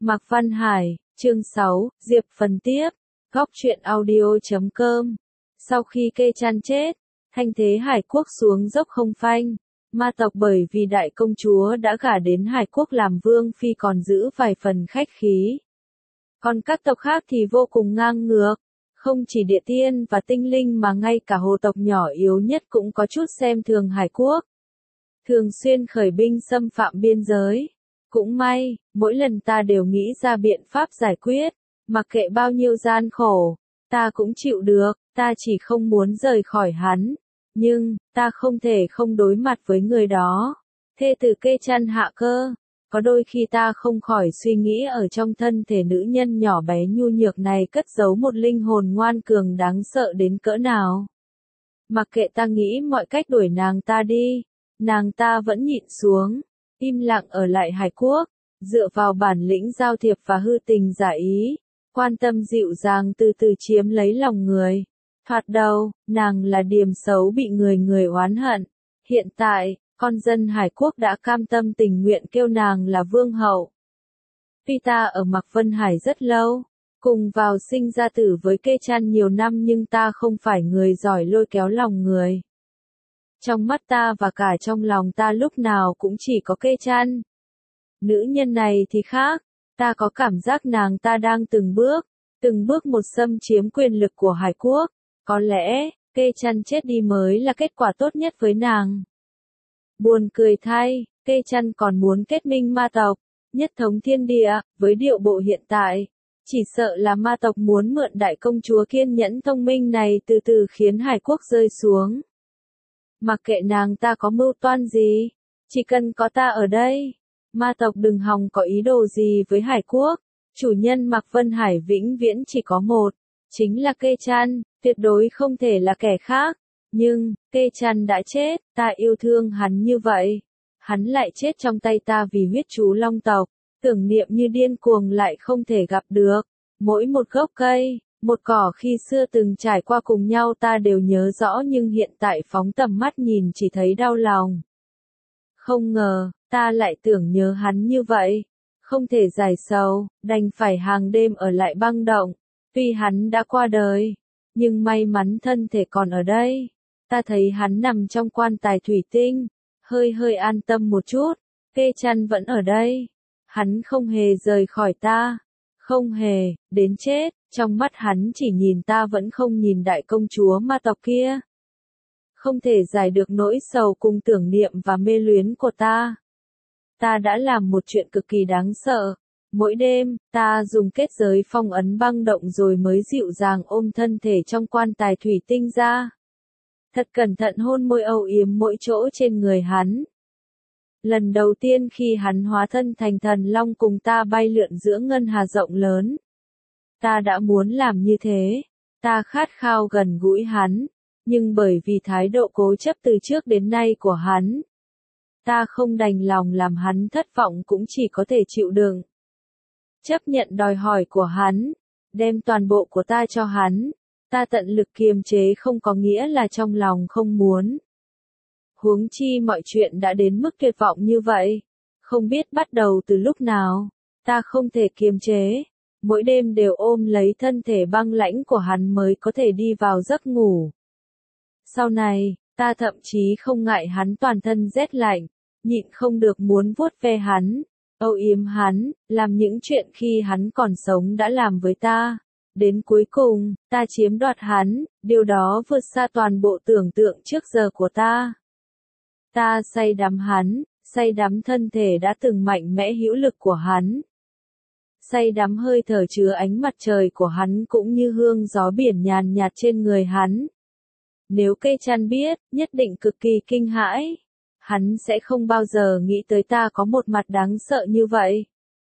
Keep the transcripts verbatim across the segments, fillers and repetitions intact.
Mạc Văn Hải, chương sáu, Diệp phần tiếp, góc truyện audio chấm com. Sau khi Kê Chan chết, thanh thế Hải quốc xuống dốc không phanh. Ma tộc bởi vì đại công chúa đã gả đến Hải quốc làm vương phi còn giữ vài phần khách khí. Còn các tộc khác thì vô cùng ngang ngược. Không chỉ địa tiên và tinh linh mà ngay cả hồ tộc nhỏ yếu nhất cũng có chút xem thường Hải quốc. Thường xuyên khởi binh xâm phạm biên giới. Cũng may, mỗi lần ta đều nghĩ ra biện pháp giải quyết, mặc kệ bao nhiêu gian khổ, ta cũng chịu được, ta chỉ không muốn rời khỏi hắn. Nhưng, ta không thể không đối mặt với người đó. Thê tử Kê Chan Hạ Cơ. Có đôi khi ta không khỏi suy nghĩ ở trong thân thể nữ nhân nhỏ bé nhu nhược này cất giấu một linh hồn ngoan cường đáng sợ đến cỡ nào. Mặc kệ ta nghĩ mọi cách đuổi nàng ta đi, nàng ta vẫn nhịn xuống, im lặng ở lại Hải quốc, dựa vào bản lĩnh giao thiệp và hư tình giả ý, quan tâm dịu dàng từ từ chiếm lấy lòng người. Thoạt đầu, nàng là điềm xấu bị người người oán hận. Hiện tại, con dân Hải quốc đã cam tâm tình nguyện kêu nàng là vương hậu. Tuy ta ở Mạc Vân Hải rất lâu, cùng vào sinh ra tử với Kê Chan nhiều năm nhưng ta không phải người giỏi lôi kéo lòng người. Trong mắt ta và cả trong lòng ta lúc nào cũng chỉ có Kê Chan. Nữ nhân này thì khác, ta có cảm giác nàng ta đang từng bước, từng bước một xâm chiếm quyền lực của Hải quốc. Có lẽ, Kê Chan chết đi mới là kết quả tốt nhất với nàng. Buồn cười thay, Kê Chan còn muốn kết minh ma tộc, nhất thống thiên địa, với điệu bộ hiện tại. Chỉ sợ là ma tộc muốn mượn đại công chúa kiên nhẫn thông minh này từ từ khiến Hải quốc rơi xuống. Mặc kệ nàng ta có mưu toan gì, chỉ cần có ta ở đây, ma tộc đừng hòng có ý đồ gì với Hải quốc. Chủ nhân Mạc Vân Hải vĩnh viễn chỉ có một, chính là Kê Chan, tuyệt đối không thể là kẻ khác. Nhưng, Kê Chan đã chết, ta yêu thương hắn như vậy. Hắn lại chết trong tay ta vì huyết chú long tộc, tưởng niệm như điên cuồng lại không thể gặp được. Mỗi một gốc cây, một cỏ khi xưa từng trải qua cùng nhau ta đều nhớ rõ nhưng hiện tại phóng tầm mắt nhìn chỉ thấy đau lòng. Không ngờ, ta lại tưởng nhớ hắn như vậy. Không thể giải sầu, đành phải hàng đêm ở lại băng động. Tuy hắn đã qua đời, nhưng may mắn thân thể còn ở đây. Ta thấy hắn nằm trong quan tài thủy tinh, hơi hơi an tâm một chút. Kê Chan vẫn ở đây. Hắn không hề rời khỏi ta. Không hề, đến chết, trong mắt hắn chỉ nhìn ta vẫn không nhìn đại công chúa ma tộc kia. Không thể giải được nỗi sầu cùng tưởng niệm và mê luyến của ta. Ta đã làm một chuyện cực kỳ đáng sợ. Mỗi đêm, ta dùng kết giới phong ấn băng động rồi mới dịu dàng ôm thân thể trong quan tài thủy tinh ra. Thật cẩn thận hôn môi âu yếm mỗi chỗ trên người hắn. Lần đầu tiên khi hắn hóa thân thành thần long cùng ta bay lượn giữa ngân hà rộng lớn. Ta đã muốn làm như thế. Ta khát khao gần gũi hắn. Nhưng bởi vì thái độ cố chấp từ trước đến nay của hắn, ta không đành lòng làm hắn thất vọng cũng chỉ có thể chịu đựng. Chấp nhận đòi hỏi của hắn, đem toàn bộ của ta cho hắn, ta tận lực kiềm chế không có nghĩa là trong lòng không muốn. Huống chi mọi chuyện đã đến mức tuyệt vọng như vậy, không biết bắt đầu từ lúc nào, ta không thể kiềm chế, mỗi đêm đều ôm lấy thân thể băng lãnh của hắn mới có thể đi vào giấc ngủ. Sau này, ta thậm chí không ngại hắn toàn thân rét lạnh, nhịn không được muốn vuốt ve hắn. Âu yếm hắn, làm những chuyện khi hắn còn sống đã làm với ta. Đến cuối cùng, ta chiếm đoạt hắn, điều đó vượt xa toàn bộ tưởng tượng trước giờ của ta. Ta say đắm hắn, say đắm thân thể đã từng mạnh mẽ hữu lực của hắn. Say đắm hơi thở chứa ánh mặt trời của hắn cũng như hương gió biển nhàn nhạt trên người hắn. Nếu Kê Chan biết, nhất định cực kỳ kinh hãi. Hắn sẽ không bao giờ nghĩ tới ta có một mặt đáng sợ như vậy.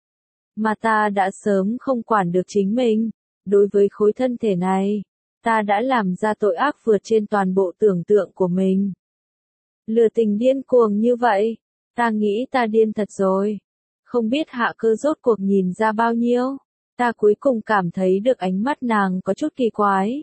Mà ta đã sớm không quản được chính mình. Đối với khối thân thể này, ta đã làm ra tội ác vượt trên toàn bộ tưởng tượng của mình. Lừa tình điên cuồng như vậy, ta nghĩ ta điên thật rồi. Không biết Hạ Cơ rốt cuộc nhìn ra bao nhiêu. Ta cuối cùng cảm thấy được ánh mắt nàng có chút kỳ quái.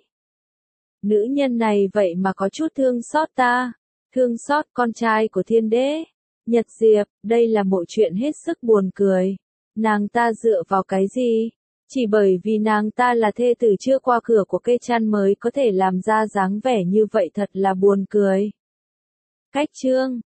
Nữ nhân này vậy mà có chút thương xót ta. Thương xót con trai của thiên đế. Nhật Diệp, đây là một chuyện hết sức buồn cười. Nàng ta dựa vào cái gì? Chỉ bởi vì nàng ta là thê tử chưa qua cửa của cây chăn mới có thể làm ra dáng vẻ như vậy, thật là buồn cười. Cách chương